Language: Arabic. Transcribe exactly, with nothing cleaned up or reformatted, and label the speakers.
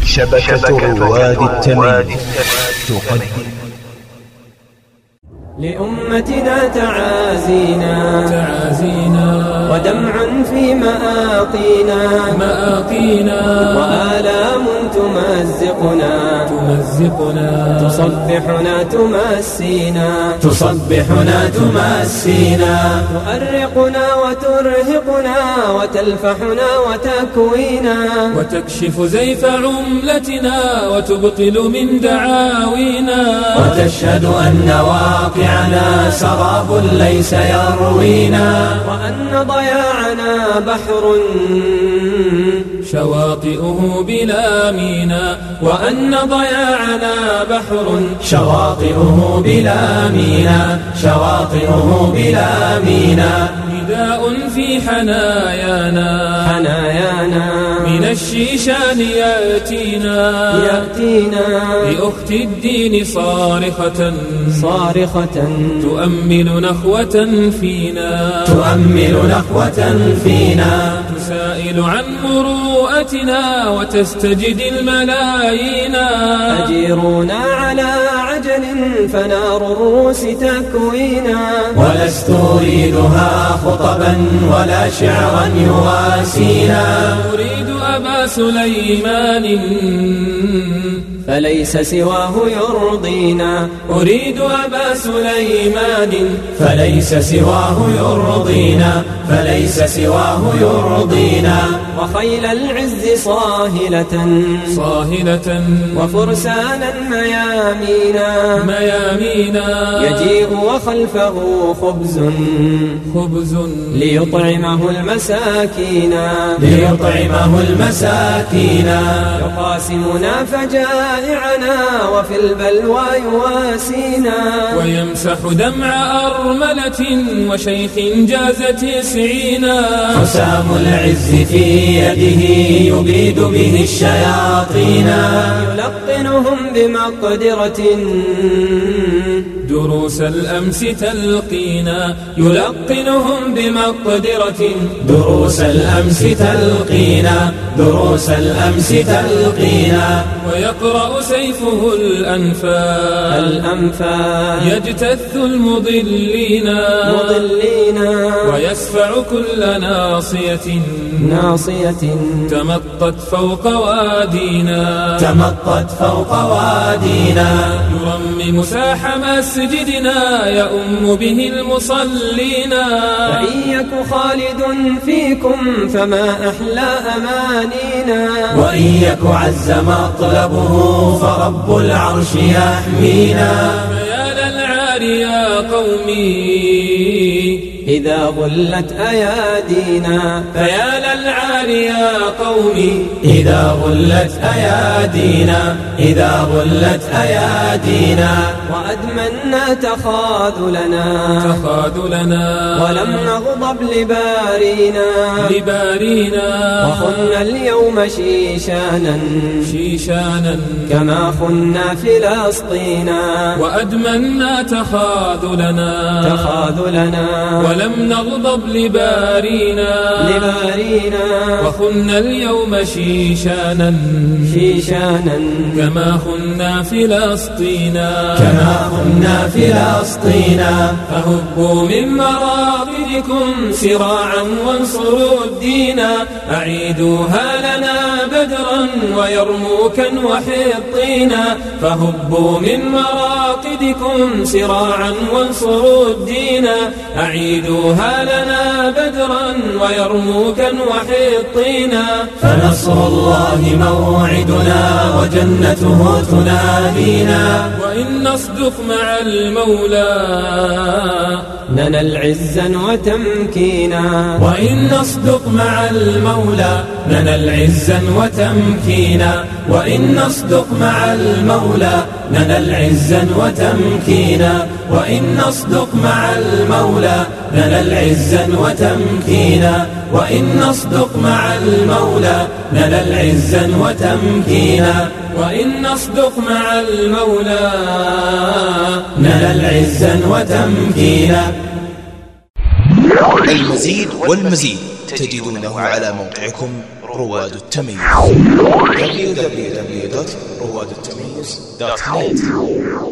Speaker 1: شبكة رواد التمييز تقدم
Speaker 2: لأمتنا تعازينا
Speaker 3: تعازينا
Speaker 2: ودمع في مآقينا
Speaker 3: مآقينا
Speaker 2: وآلام تمزقنا
Speaker 3: تمزقنا
Speaker 2: تصبحنا تمسينا
Speaker 3: تصبحنا تمسينا
Speaker 2: تؤرقنا وترهقنا وتلفحنا وتكوينا
Speaker 3: وتكشف زيف عملتنا وتبطل من دعاوينا
Speaker 2: وتشهد أن واقعنا سراب ليس يروينا وأن ضياعنا بحر
Speaker 3: شواطئه بلا مينا وأن ضياعنا بحر
Speaker 2: شواطئه بلا مينا شواطئه بلا مينا
Speaker 3: نداء في حنايانا
Speaker 2: حنايانا
Speaker 3: من الشيشان يأتينا
Speaker 2: يأتينا
Speaker 3: بأخت الدين صارخة
Speaker 2: صارخة
Speaker 3: تؤمل نخوة فينا
Speaker 2: تؤمل نخوة فينا
Speaker 3: تسائل عن مروءتنا وتستجد الملايين
Speaker 2: أجيرونا على عجل فنار الروس تكوينا ولست أريدها خطبا ولا شعرا يواسينا
Speaker 3: أريد أبا سليمان
Speaker 2: فليس سواه يرضينا
Speaker 3: أريد أبا سليمان
Speaker 2: فليس سواه يرضينا فليس سواه يرضينا وخيل العز صاهلة
Speaker 3: صاهلة
Speaker 2: وفرسانا ميامينا
Speaker 3: ميامينا
Speaker 2: يجيء وخلفه خبز
Speaker 3: خبز
Speaker 2: ليطعمه المساكين
Speaker 3: ليطعمه المساكين
Speaker 2: يقاسمنا فجائعنا وفي البلوى يواسينا
Speaker 3: ويمسح دمع أرملة وشيخ جاز تسعينا
Speaker 2: حسام العز في يده يبيد به الشياطين يلقنهم بمقدرة
Speaker 3: دروس الأمس تلقينا يلقنهم بمقدرة
Speaker 2: دروس الأمس تلقينا دروس الأمس تلقينا
Speaker 3: ويقرأ سيفه الأنفال
Speaker 2: الأنفال
Speaker 3: يجتث المضلين
Speaker 2: مضلين
Speaker 3: ويسفع كل ناصية
Speaker 2: ناصية
Speaker 3: تمطت فوق وادينا
Speaker 2: تمطت فوق وادينا
Speaker 3: يرمم ساح مسجدنا يؤم به المصلين
Speaker 2: فإن يك خالد فيكم فما أحلى أمانينا وإن يك عز مطلبه فرب العرش يحمينا
Speaker 3: فيا للعار يا قومي
Speaker 2: إذا غلت أيادينا
Speaker 3: فيا للعار يا قومي
Speaker 2: إذا غلت أيادينا إذا غلت أيادينا وأدمنا تخاذلنا
Speaker 3: تخاذلنا
Speaker 2: ولم نغضب لبارينا
Speaker 3: لبارينا
Speaker 2: وخنا اليوم شيشانا
Speaker 3: شيشانا
Speaker 2: كما خنا فلسطينا
Speaker 3: وأدمنا تخاذلنا
Speaker 2: تخاذلنا
Speaker 3: ولم نغضب لبارينا
Speaker 2: لبارينا
Speaker 3: وخنا اليوم شيشانا
Speaker 2: شيشانا
Speaker 3: كما خنا فلسطينا
Speaker 2: كما خنا فلسطينا
Speaker 3: فهبوا من مراقدكم سراعا وانصروا الدين أعيدوها لنا بدرا ويرموكا وحطينا فهبوا من مراقدكم سراعا وانصروا الدين أعيدوها لنا بدرا ويرموكا وحطينا
Speaker 2: فنصر الله موعدنا وجنته تنادينا
Speaker 3: وإن نصدق مع المولى
Speaker 2: ننال عزا وتمكينا
Speaker 3: وإن نصدق مع المولى
Speaker 2: ننال عزا وتمكينا وإن نصدق مع المولى ننال عزا وتمكينا وإن نصدق مع المولى ننال عزا وتمكينا وإن نصدق مع المولى ننال عزا وتمكينا
Speaker 3: وإن نصدق مع المولى
Speaker 2: ننال عزا وتمكينا.
Speaker 1: المزيد والمزيد تجدونه على موقعكم رواد التمييز دبليو دبليو دبليو دبليو دبليو دوت رواد التميز دوت نت.